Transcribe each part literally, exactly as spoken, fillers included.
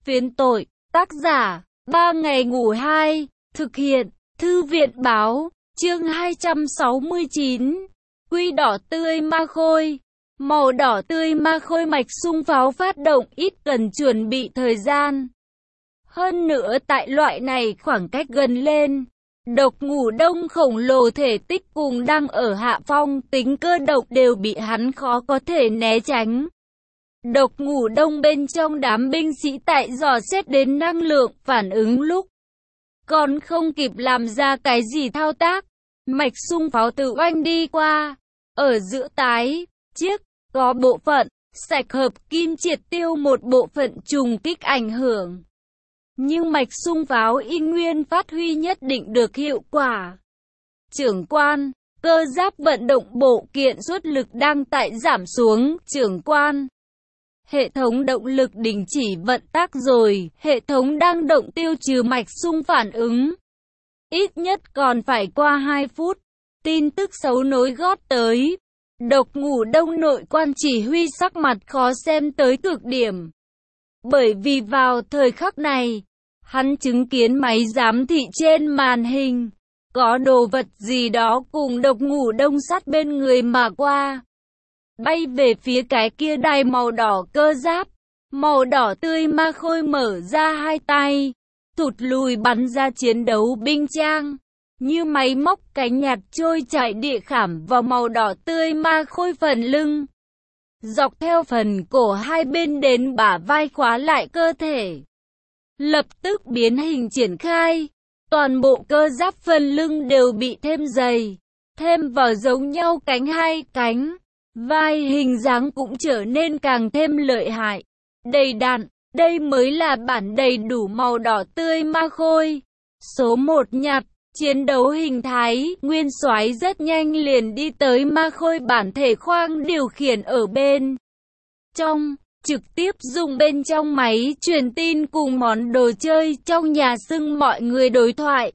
Phiến tội, tác giả, ba ngày ngủ hai, thực hiện, Thư viện báo, chương hai trăm sáu mươi chín, Quy đỏ tươi ma khôi. Màu đỏ tươi ma khôi mạch sung pháo phát động ít cần chuẩn bị thời gian. Hơn nữa tại loại này khoảng cách gần lên, độc ngủ đông khổng lồ thể tích cùng đang ở hạ phong tính cơ độc đều bị hắn khó có thể né tránh. Độc ngủ đông bên trong đám binh sĩ tại dò xét đến năng lượng phản ứng lúc còn không kịp làm ra cái gì thao tác, mạch sung pháo tự oanh đi qua. Ở giữa tái chiếc có bộ phận sạch hợp kim triệt tiêu một bộ phận trùng kích ảnh hưởng, nhưng mạch sung pháo y nguyên phát huy nhất định được hiệu quả. Trưởng quan, cơ giáp vận động bộ kiện suất lực đang tại giảm xuống. Trưởng quan, hệ thống động lực đình chỉ vận tác rồi, hệ thống đang động tiêu trừ mạch sung phản ứng. Ít nhất còn phải qua hai phút. Tin tức xấu nối gót tới. Độc ngủ đông nội quan chỉ huy sắc mặt khó xem tới cực điểm. Bởi vì vào thời khắc này, hắn chứng kiến máy giám thị trên màn hình, có đồ vật gì đó cùng độc ngủ đông sát bên người mà qua. Bay về phía cái kia đài màu đỏ cơ giáp, màu đỏ tươi ma khôi mở ra hai tay, thụt lùi bắn ra chiến đấu binh trang, như máy móc cánh nhạt trôi chạy địa khảm vào màu đỏ tươi ma khôi phần lưng. Dọc theo phần cổ hai bên đến bả vai khóa lại cơ thể. Lập tức biến hình triển khai, toàn bộ cơ giáp phần lưng đều bị thêm dày, thêm vào giống nhau cánh hai cánh. Vai hình dáng cũng trở nên càng thêm lợi hại, đầy đặn. Đây mới là bản đầy đủ màu đỏ tươi ma khôi. Số một nhặt, chiến đấu hình thái, nguyên soái rất nhanh liền đi tới ma khôi bản thể khoang điều khiển ở bên trong, trực tiếp dùng bên trong máy truyền tin cùng món đồ chơi trong nhà xưng mọi người đối thoại.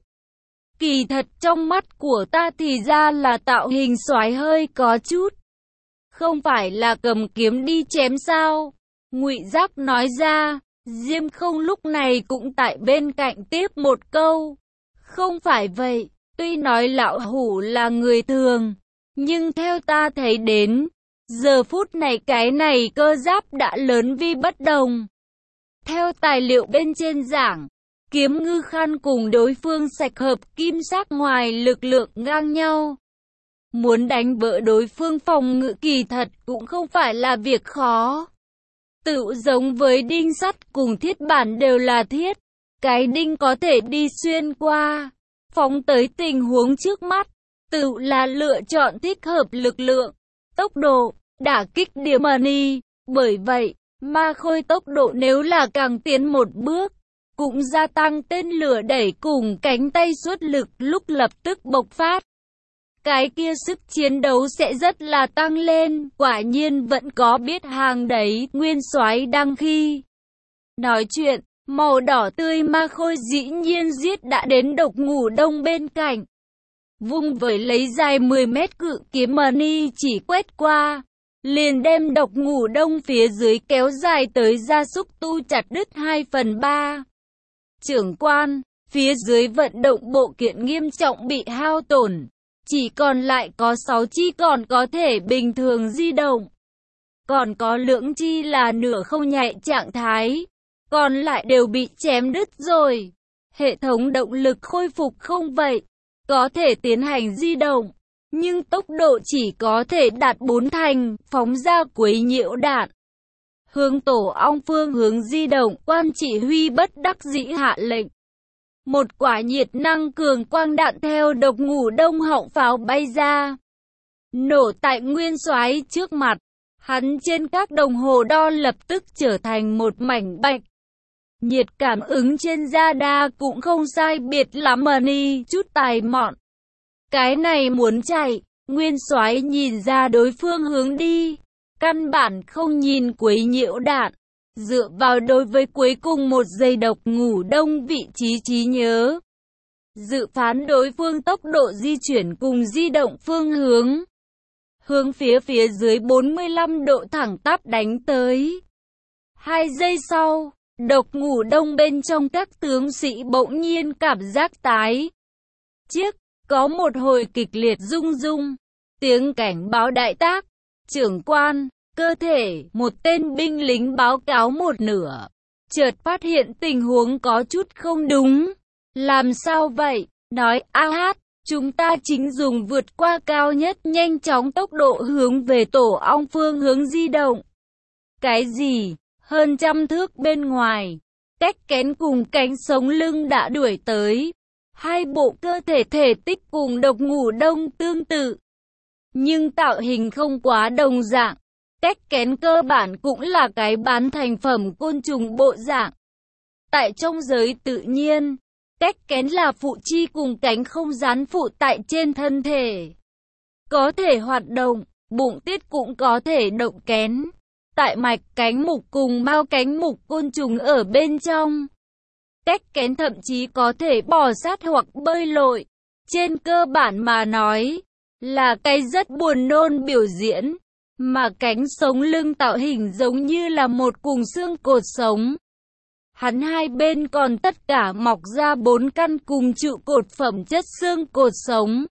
Kỳ thật trong mắt của ta thì ra là tạo hình soái hơi có chút. Không phải là cầm kiếm đi chém sao? Ngụy Giác nói ra. Diêm Không lúc này cũng tại bên cạnh tiếp một câu. Không phải vậy, tuy nói lão hủ là người thường, nhưng theo ta thấy đến, giờ phút này cái này cơ giáp đã lớn vi bất đồng. Theo tài liệu bên trên giảng, kiếm ngư khan cùng đối phương sạch hợp kim sắc ngoài lực lượng ngang nhau. Muốn đánh vỡ đối phương phòng ngự kỳ thật cũng không phải là việc khó. Tự giống với đinh sắt cùng thiết bản đều là thiết, cái đinh có thể đi xuyên qua, phóng tới tình huống trước mắt, tự là lựa chọn thích hợp lực lượng, tốc độ, đả kích điểm money. Bởi vậy, ma khôi tốc độ nếu là càng tiến một bước, cũng gia tăng tên lửa đẩy cùng cánh tay suất lực lúc lập tức bộc phát. Cái kia sức chiến đấu sẽ rất là tăng lên, quả nhiên vẫn có biết hàng đấy. Nguyên soái đang khi nói chuyện, màu đỏ tươi ma khôi dĩ nhiên giết đã đến độc ngủ đông bên cạnh. Vung với lấy dài mười mét cự kiếm money chỉ quét qua, liền đem độc ngủ đông phía dưới kéo dài tới gia súc tu chặt đứt hai phần ba. Trưởng quan, phía dưới vận động bộ kiện nghiêm trọng bị hao tổn. Chỉ còn lại có sáu chi còn có thể bình thường di động. Còn có lưỡng chi là nửa không nhạy trạng thái. Còn lại đều bị chém đứt rồi. Hệ thống động lực khôi phục không vậy. Có thể tiến hành di động. Nhưng tốc độ chỉ có thể đạt bốn thành, phóng ra quấy nhiễu đạn. Hướng tổ ong phương hướng di động, quan chỉ huy bất đắc dĩ hạ lệnh. Một quả nhiệt năng cường quang đạn theo độc ngủ đông họng pháo bay ra, nổ tại nguyên soái trước mặt. Hắn trên các đồng hồ đo lập tức trở thành một mảnh bạch. Nhiệt cảm ứng trên radar cũng không sai biệt lắm money, chút tài mọn. Cái này muốn chạy, nguyên soái nhìn ra đối phương hướng đi, căn bản không nhìn quấy nhiễu đạn. Dựa vào đối với cuối cùng một giây độc ngủ đông vị trí trí nhớ, dự phán đối phương tốc độ di chuyển cùng di động phương hướng, hướng phía phía dưới bốn mươi lăm độ thẳng tắp đánh tới. Hai giây sau, Độc ngủ đông bên trong các tướng sĩ bỗng nhiên cảm giác tái. Chiếc, có một hồi kịch liệt rung rung. Tiếng cảnh báo đại tác. Trưởng quan, cơ thể, một tên binh lính báo cáo một nửa. Chợt phát hiện tình huống có chút không đúng. Làm sao vậy? Nói, a hát, chúng ta chính dùng vượt qua cao nhất nhanh chóng tốc độ hướng về tổ ong phương hướng di động. Cái gì? Hơn trăm thước bên ngoài, Cách Kén cùng Cánh Sống Lưng đã đuổi tới. Hai bộ cơ thể thể tích cùng Độc Ngủ Đông tương tự, nhưng tạo hình không quá đồng dạng. Cách Kén cơ bản cũng là cái bán thành phẩm côn trùng bộ dạng. Tại trong giới tự nhiên, Cách Kén là phụ chi cùng cánh không dán phụ tại trên thân thể. Có thể hoạt động, bụng tiết cũng có thể động kén. Tại mạch cánh mục cùng mao cánh mục côn trùng ở bên trong. Cách Kén thậm chí có thể bò sát hoặc bơi lội. Trên cơ bản mà nói, là cái rất buồn nôn biểu diễn. Mà cánh sống lưng tạo hình giống như là một cùng xương cột sống. Hắn hai bên còn tất cả mọc ra bốn căn cùng trụ cột phẩm chất xương cột sống.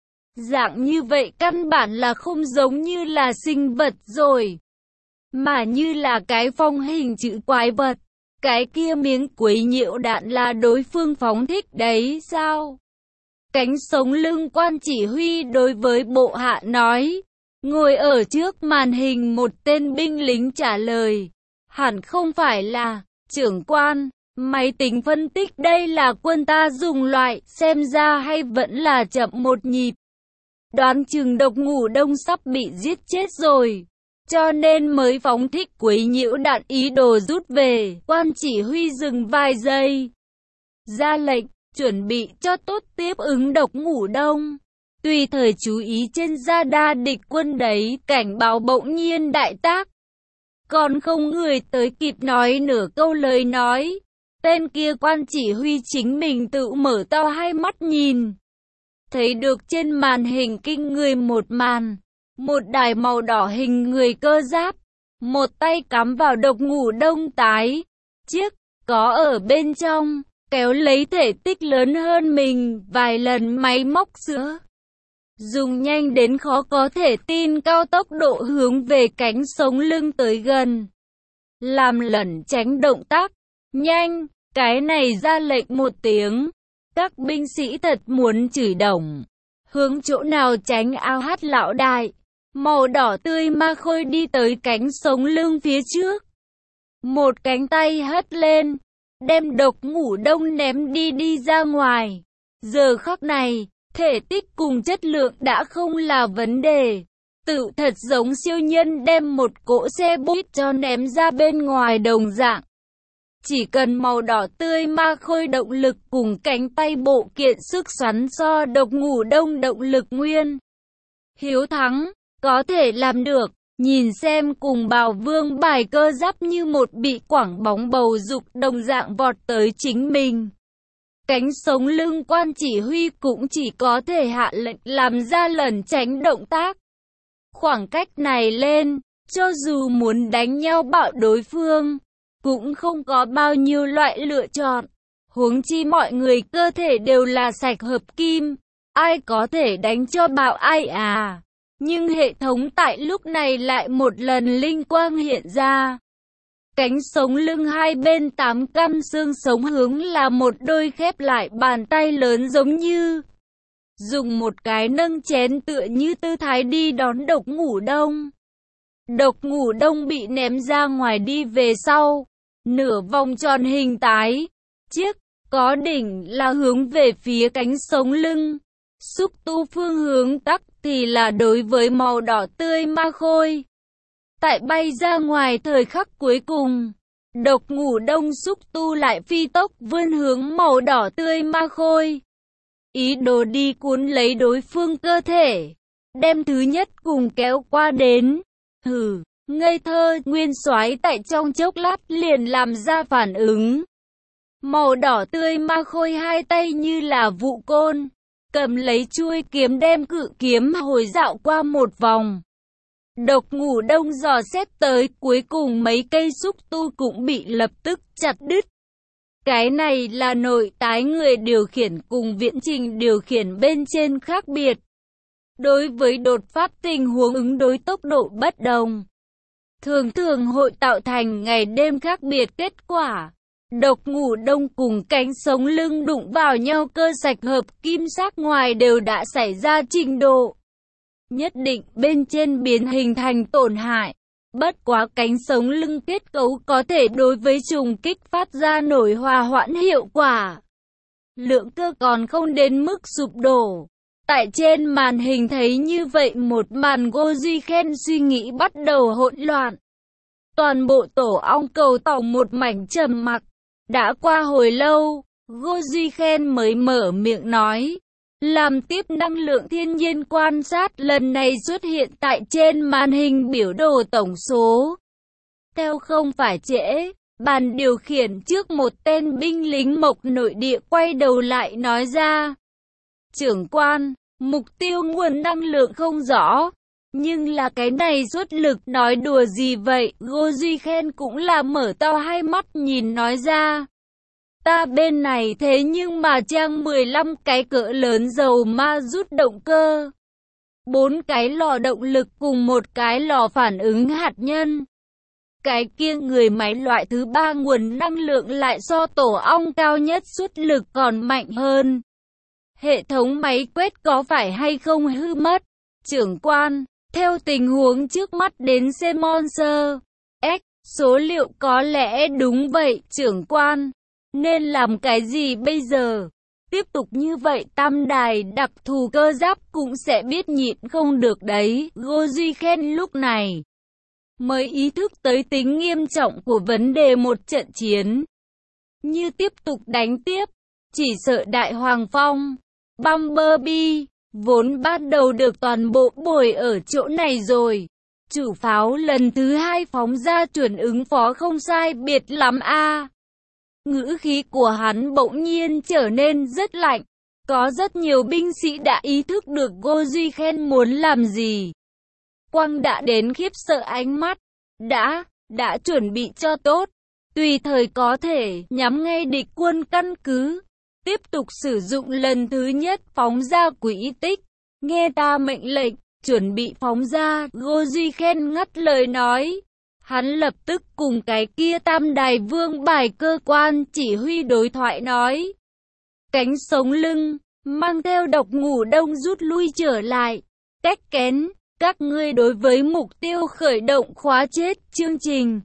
Dạng như vậy căn bản là không giống như là sinh vật rồi, mà như là cái phong hình chữ quái vật. Cái kia miếng quấy nhiễu đạn là đối phương phóng thích đấy sao? Cánh sống lưng quan chỉ huy đối với bộ hạ nói. Ngồi ở trước màn hình một tên binh lính trả lời. Hẳn không phải là, trưởng quan, máy tính phân tích đây là quân ta dùng loại, xem ra hay vẫn là chậm một nhịp. Đoán chừng Độc Ngủ Đông sắp bị giết chết rồi, cho nên mới phóng thích quấy nhiễu đạn ý đồ rút về. Quan chỉ huy dừng vài giây, ra lệnh, chuẩn bị cho tốt tiếp ứng Độc Ngủ Đông. Tùy thời chú ý trên radar địch quân đấy, cảnh báo bỗng nhiên đại tác. Còn không người tới kịp nói nửa câu lời nói. Tên kia quan chỉ huy chính mình tự mở to hai mắt nhìn. Thấy được trên màn hình kinh người một màn. Một đài màu đỏ hình người cơ giáp. Một tay cắm vào Độc Ngủ Đông tái. Chiếc, có ở bên trong, kéo lấy thể tích lớn hơn mình vài lần máy móc sữa. Dùng nhanh đến khó có thể tin cao tốc độ hướng về cánh sống lưng tới gần. Làm lẩn tránh động tác. Nhanh, cái này ra lệnh một tiếng. Các binh sĩ thật muốn chửi đồng. Hướng chỗ nào tránh ao hát lão đại. Màu đỏ tươi ma khôi đi tới cánh sống lưng phía trước. Một cánh tay hất lên. Đem Độc Ngủ Đông ném đi đi ra ngoài. Giờ khắc này, thể tích cùng chất lượng đã không là vấn đề. Tự thật giống siêu nhân đem một cỗ xe buýt cho ném ra bên ngoài đồng dạng. Chỉ cần màu đỏ tươi ma khôi động lực cùng cánh tay bộ kiện sức xoắn so Độc Ngủ Đông động lực nguyên. Hiếu thắng, có thể làm được. Nhìn xem cùng Bào Vương bài cơ giáp như một bị quảng bóng bầu dục đồng dạng vọt tới chính mình. Cánh sống lưng quan chỉ huy cũng chỉ có thể hạ lệnh làm ra lẩn tránh động tác. Khoảng cách này lên, cho dù muốn đánh nhau bạo đối phương, cũng không có bao nhiêu loại lựa chọn. Huống chi mọi người cơ thể đều là sạch hợp kim, ai có thể đánh cho bạo ai à. Nhưng hệ thống tại lúc này lại một lần linh quang hiện ra. Cánh sống lưng hai bên tám căn xương sống hướng là một đôi khép lại bàn tay lớn giống như dùng một cái nâng chén tựa như tư thái đi đón Độc Ngủ Đông. Độc Ngủ Đông bị ném ra ngoài đi về sau, nửa vòng tròn hình tái, chiếc, có đỉnh là hướng về phía cánh sống lưng. Xúc tu phương hướng tắc thì là đối với màu đỏ tươi ma khôi. Tại bay ra ngoài thời khắc cuối cùng, Độc Ngủ Đông xúc tu lại phi tốc vươn hướng màu đỏ tươi ma khôi. Ý đồ đi cuốn lấy đối phương cơ thể, đem thứ nhất cùng kéo qua đến. Hừ, ngây thơ, nguyên soái tại trong chốc lát liền làm ra phản ứng. Màu đỏ tươi ma khôi hai tay như là vụ côn, cầm lấy chuôi kiếm đem cự kiếm hồi dạo qua một vòng. Độc Ngủ Đông dò xét tới, cuối cùng mấy cây xúc tu cũng bị lập tức chặt đứt. Cái này là nội tái người điều khiển cùng viễn trình điều khiển bên trên khác biệt. Đối với đột phát tình huống ứng đối tốc độ bất đồng, thường thường hội tạo thành ngày đêm khác biệt kết quả. Độc Ngủ Đông cùng cánh sống lưng đụng vào nhau, cơ sạch hợp kim sắc ngoài đều đã xảy ra trình độ nhất định bên trên biến hình thành tổn hại. Bất quá cánh sống lưng kết cấu có thể đối với trùng kích phát ra nổi hòa hoãn hiệu quả. Lượng cơ còn không đến mức sụp đổ. Tại trên màn hình thấy như vậy một màn, Ngô Duy Khen suy nghĩ bắt đầu hỗn loạn. Toàn bộ tổ ong cầu tàu một mảnh trầm mặc. Đã qua hồi lâu, Ngô Duy Khen mới mở miệng nói. Làm tiếp năng lượng thiên nhiên quan sát lần này xuất hiện tại trên màn hình biểu đồ tổng số. Theo không phải trễ, bàn điều khiển trước một tên binh lính Mộc nội địa quay đầu lại nói ra. Trưởng quan, mục tiêu nguồn năng lượng không rõ. Nhưng là cái này xuất lực nói đùa gì vậy? Ngô Duy Khen cũng là mở to hai mắt nhìn nói ra. Ta bên này thế nhưng mà trang mười lăm cái cỡ lớn dầu ma rút động cơ, bốn cái lò động lực cùng một cái lò phản ứng hạt nhân. Cái kia người máy loại thứ ba nguồn năng lượng lại so tổ ong cao nhất xuất lực còn mạnh hơn. Hệ thống máy quét có phải hay không hư mất? Trưởng quan, theo tình huống trước mắt đến xem Monster X, số liệu có lẽ đúng vậy, trưởng quan. Nên làm cái gì bây giờ? Tiếp tục như vậy tam đài đặc thù cơ giáp cũng sẽ biết nhịn không được đấy. Ngô Duy Khen lúc này mới ý thức tới tính nghiêm trọng của vấn đề một trận chiến. Như tiếp tục đánh tiếp, chỉ sợ Đại Hoàng Phong, Bumblebee, vốn ban đầu được toàn bộ bồi ở chỗ này rồi. Chủ pháo lần thứ hai phóng ra chuẩn ứng phó không sai biệt lắm a. À. Ngữ khí của hắn bỗng nhiên trở nên rất lạnh. Có rất nhiều binh sĩ đã ý thức được Ngô Duy Khen muốn làm gì. Quang đã đến khiếp sợ ánh mắt. Đã, đã chuẩn bị cho tốt. Tùy thời có thể nhắm ngay địch quân căn cứ. Tiếp tục sử dụng lần thứ nhất phóng ra quỹ tích. Nghe ta mệnh lệnh, chuẩn bị phóng ra. Ngô Duy Khen ngắt lời nói. Hắn lập tức cùng cái kia tam đài vương bài cơ quan chỉ huy đối thoại nói. Cánh sống lưng, mang theo Độc Ngủ Đông rút lui trở lại. Cách kén, các ngươi đối với mục tiêu khởi động khóa chết chương trình.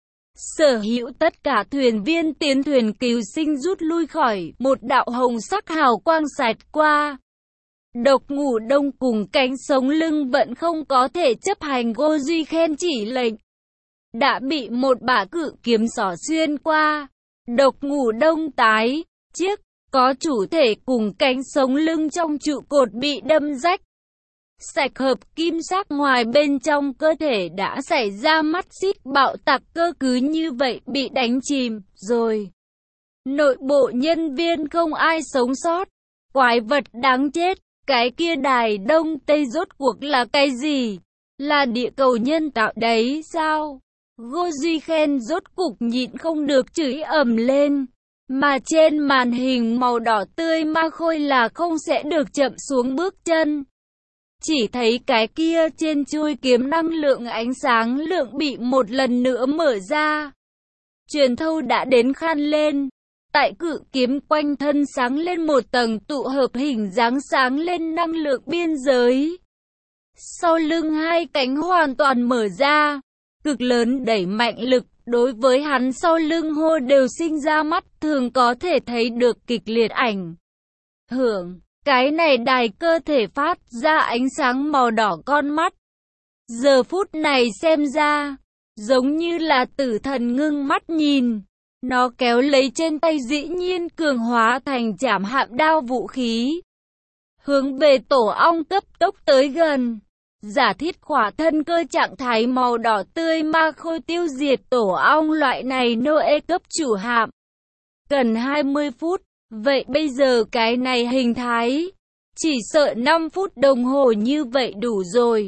Sở hữu tất cả thuyền viên tiến thuyền cứu sinh rút lui khỏi, một đạo hồng sắc hào quang xẹt qua. Độc Ngủ Đông cùng cánh sống lưng vẫn không có thể chấp hành Ngô Duy Khen chỉ lệnh. Đã bị một bả cự kiếm xỏ xuyên qua. Độc Ngủ Đông tái, chiếc, có chủ thể cùng cánh sống lưng trong trụ cột bị đâm rách. Sạch hợp kim sắc ngoài bên trong cơ thể đã xảy ra mắt xích bạo tạc, cơ cứ như vậy bị đánh chìm, rồi. Nội bộ nhân viên không ai sống sót. Quái vật đáng chết, cái kia đài Đông Tây rốt cuộc là cái gì? Là địa cầu nhân tạo đấy sao? Ngô Duy Khen rốt cục nhịn không được chửi ầm lên. Mà trên màn hình màu đỏ tươi ma khôi là không sẽ được chậm xuống bước chân. Chỉ thấy cái kia trên chuôi kiếm năng lượng ánh sáng lượng bị một lần nữa mở ra. Truyền thâu đã đến khan lên. Tại cự kiếm quanh thân sáng lên một tầng tụ hợp hình dáng sáng lên năng lượng biên giới. Sau lưng hai cánh hoàn toàn mở ra. Cực lớn đẩy mạnh lực, đối với hắn sau lưng hô đều sinh ra mắt thường có thể thấy được kịch liệt ảnh hưởng. Cái này đài cơ thể phát ra ánh sáng màu đỏ con mắt. Giờ phút này xem ra, giống như là tử thần ngưng mắt nhìn. Nó kéo lấy trên tay dĩ nhiên cường hóa thành trảm hạm đao vũ khí. Hướng về tổ ong cấp tốc tới gần. Giả thiết khỏa thân cơ trạng thái màu đỏ tươi ma khôi tiêu diệt tổ ong loại này Noe cấp chủ hạm. Cần hai mươi phút, vậy bây giờ cái này hình thái, chỉ sợ năm phút đồng hồ như vậy đủ rồi.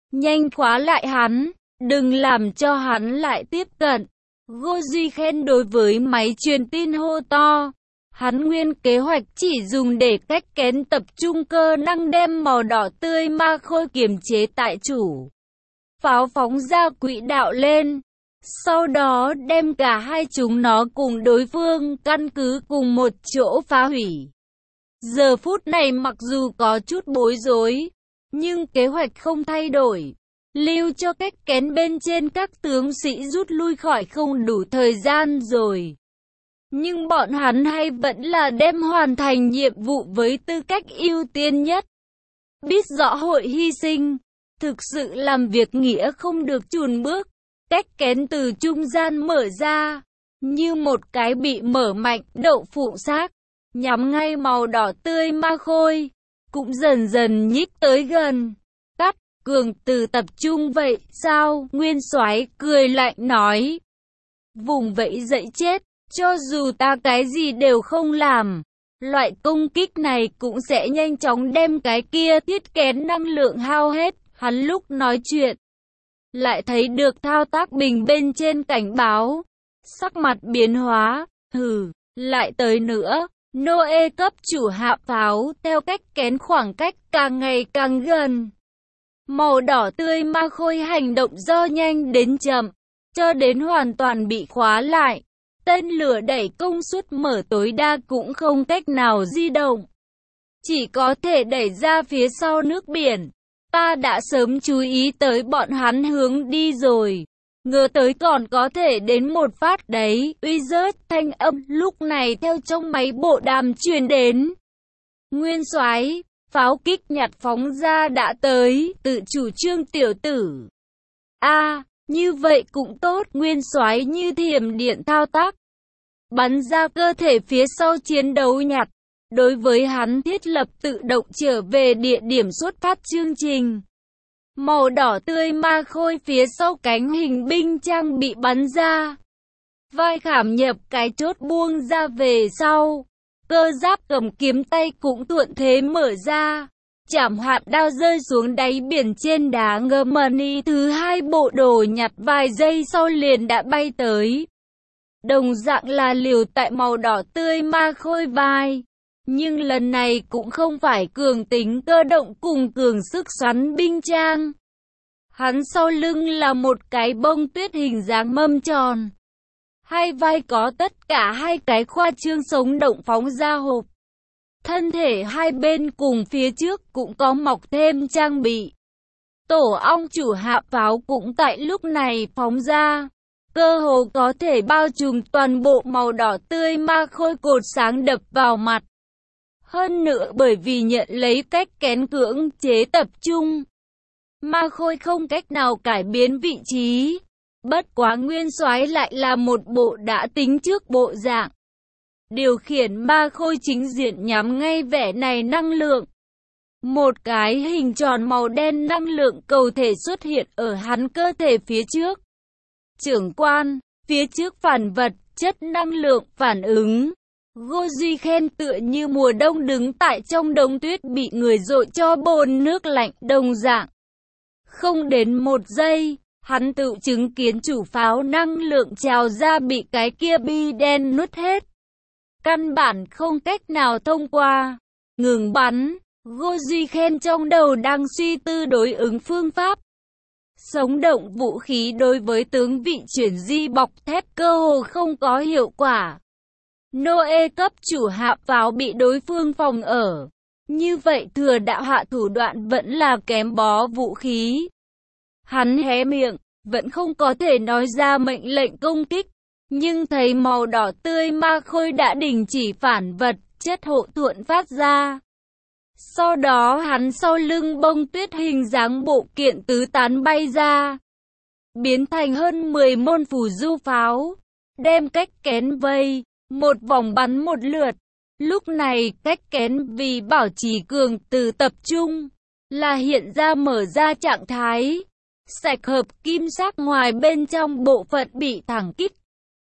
Nhanh khóa lại hắn, đừng làm cho hắn lại tiếp cận. Ngô Duy Khen đối với máy truyền tin hô to. Hắn nguyên kế hoạch chỉ dùng để cách kén tập trung cơ năng đem màu đỏ tươi ma khôi kiềm chế tại chủ pháo phóng ra quỹ đạo lên. Sau đó đem cả hai chúng nó cùng đối phương căn cứ cùng một chỗ phá hủy. Giờ phút này mặc dù có chút bối rối, nhưng kế hoạch không thay đổi. Lưu cho cách kén bên trên các tướng sĩ rút lui khỏi không đủ thời gian rồi. Nhưng bọn hắn hay vẫn là đem hoàn thành nhiệm vụ với tư cách ưu tiên nhất. Biết rõ hội hy sinh, thực sự làm việc nghĩa không được chùn bước. Cách kén từ trung gian mở ra, như một cái bị mở mạnh đậu phụ xác, nhắm ngay màu đỏ tươi ma khôi, cũng dần dần nhích tới gần. Cắt, cường từ tập trung vậy sao? Nguyên Soái cười lạnh nói. Vùng vẫy dậy chết, cho dù ta cái gì đều không làm, loại công kích này cũng sẽ nhanh chóng đem cái kia thiết kén năng lượng hao hết. Hắn lúc nói chuyện, lại thấy được thao tác bình bên trên cảnh báo. Sắc mặt biến hóa, hừ, lại tới nữa. Noe cấp chủ hạ pháo theo cách kén khoảng cách càng ngày càng gần. Màu đỏ tươi ma khôi hành động do nhanh đến chậm, cho đến hoàn toàn bị khóa lại. Tên lửa đẩy công suất mở tối đa cũng không cách nào di động, chỉ có thể đẩy ra phía sau nước biển. Ta đã sớm chú ý tới bọn hắn hướng đi rồi, ngờ tới còn có thể đến một phát đấy. Uy rớt thanh âm lúc này theo trong máy bộ đàm truyền đến. Nguyên Soái, pháo kích nhặt phóng ra đã tới, tự chủ trương tiểu tử. A, à, như vậy cũng tốt. Nguyên Soái như thiểm điện thao tác, bắn ra cơ thể phía sau chiến đấu nhặt. Đối với hắn thiết lập tự động trở về địa điểm xuất phát chương trình. Màu đỏ tươi ma khôi phía sau cánh hình binh trang bị bắn ra. Vai khảm nhập cái chốt buông ra về sau. Cơ giáp cầm kiếm tay cũng thuận thế mở ra. Chảm hạt đao rơi xuống đáy biển trên đá ngầm mani. Thứ hai bộ đồ nhặt vài giây sau liền đã bay tới. Đồng dạng là liều tại màu đỏ tươi ma khôi vai. Nhưng lần này cũng không phải cường tính cơ động cùng cường sức xoắn binh trang. Hắn sau lưng là một cái bông tuyết hình dáng mâm tròn. Hai vai có tất cả hai cái khoa trương sống động phóng ra hộp. Thân thể hai bên cùng phía trước cũng có mọc thêm trang bị. Tổ ong chủ hạ pháo cũng tại lúc này phóng ra. Cơ hồ có thể bao trùm toàn bộ màu đỏ tươi ma khôi cột sáng đập vào mặt. Hơn nữa bởi vì nhận lấy cách kén cưỡng chế tập trung, ma khôi không cách nào cải biến vị trí. Bất quá Nguyên Soái lại là một bộ đã tính trước bộ dạng. Điều khiển ma khôi chính diện nhắm ngay vẻ này năng lượng. Một cái hình tròn màu đen năng lượng cầu thể xuất hiện ở hắn cơ thể phía trước. Trưởng quan, phía trước phản vật, chất năng lượng phản ứng. Ngô Duy Khen tựa như mùa đông đứng tại trong đống tuyết bị người dội cho bồn nước lạnh đồng dạng. Không đến một giây, hắn tự chứng kiến chủ pháo năng lượng trào ra bị cái kia bi đen nuốt hết. Căn bản không cách nào thông qua. Ngừng bắn, Ngô Duy Khen trong đầu đang suy tư đối ứng phương pháp. Sống động vũ khí đối với tướng vị chuyển di bọc thép cơ hồ không có hiệu quả. Noe cấp chủ hạ pháo bị đối phương phòng ở. Như vậy thừa đạo hạ thủ đoạn vẫn là kém bó vũ khí. Hắn hé miệng, vẫn không có thể nói ra mệnh lệnh công kích. Nhưng thấy màu đỏ tươi ma khôi đã đình chỉ phản vật, chất hộ thuận phát ra. Sau đó hắn sau lưng bông tuyết hình dáng bộ kiện tứ tán bay ra. Biến thành hơn mười môn phù du pháo. Đem cách kén vây. Một vòng bắn một lượt. Lúc này cách kén vì bảo trì cường từ tập trung là hiện ra mở ra trạng thái sạch hợp kim sắc ngoài bên trong bộ phận bị thẳng kích.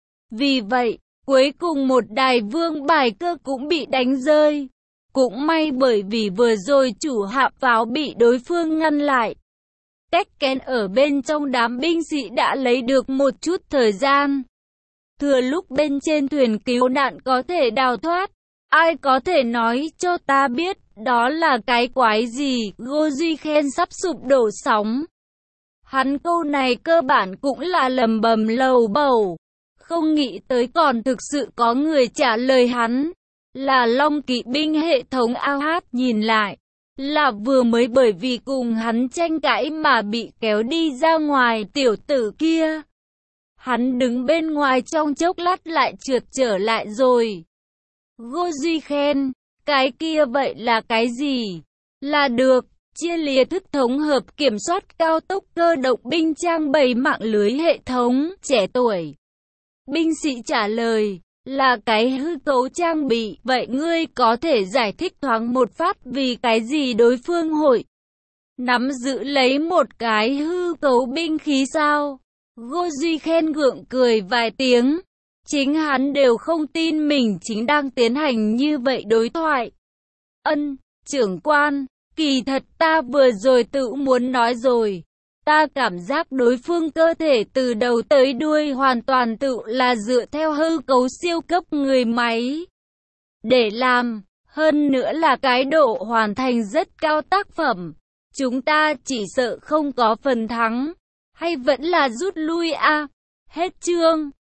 Vì vậy, cuối cùng một đài vương bài cơ cũng bị đánh rơi. Cũng may bởi vì vừa rồi chủ hạ pháo bị đối phương ngăn lại. Tekken ở bên trong đám binh sĩ đã lấy được một chút thời gian. Thừa lúc bên trên thuyền cứu nạn có thể đào thoát. Ai có thể nói cho ta biết, đó là cái quái gì? Goji Khen sắp sụp đổ sóng. Hắn câu này cơ bản cũng là lầm bầm lầu bầu. Không nghĩ tới còn thực sự có người trả lời hắn. Là Long kỵ binh hệ thống a hát nhìn lại. Là vừa mới bởi vì cùng hắn tranh cãi mà bị kéo đi ra ngoài tiểu tử kia. Hắn đứng bên ngoài trong chốc lát lại trượt trở lại rồi. Goji Khen, cái kia vậy là cái gì? Là được, chia lìa thức thống hợp kiểm soát cao tốc cơ động binh trang bày mạng lưới hệ thống, trẻ tuổi. Binh sĩ trả lời, là cái hư cấu trang bị, vậy ngươi có thể giải thích thoáng một phát vì cái gì đối phương hội nắm giữ lấy một cái hư cấu binh khí sao? Goji Khen gượng cười vài tiếng. Chính hắn đều không tin mình chính đang tiến hành như vậy đối thoại. Ân, trưởng quan, kỳ thật ta vừa rồi tự muốn nói rồi. Ta cảm giác đối phương cơ thể từ đầu tới đuôi hoàn toàn tự là dựa theo hư cấu siêu cấp người máy. Để làm, hơn nữa là cái độ hoàn thành rất cao tác phẩm. Chúng ta chỉ sợ không có phần thắng. Hay vẫn là rút lui a? À? Hết chương.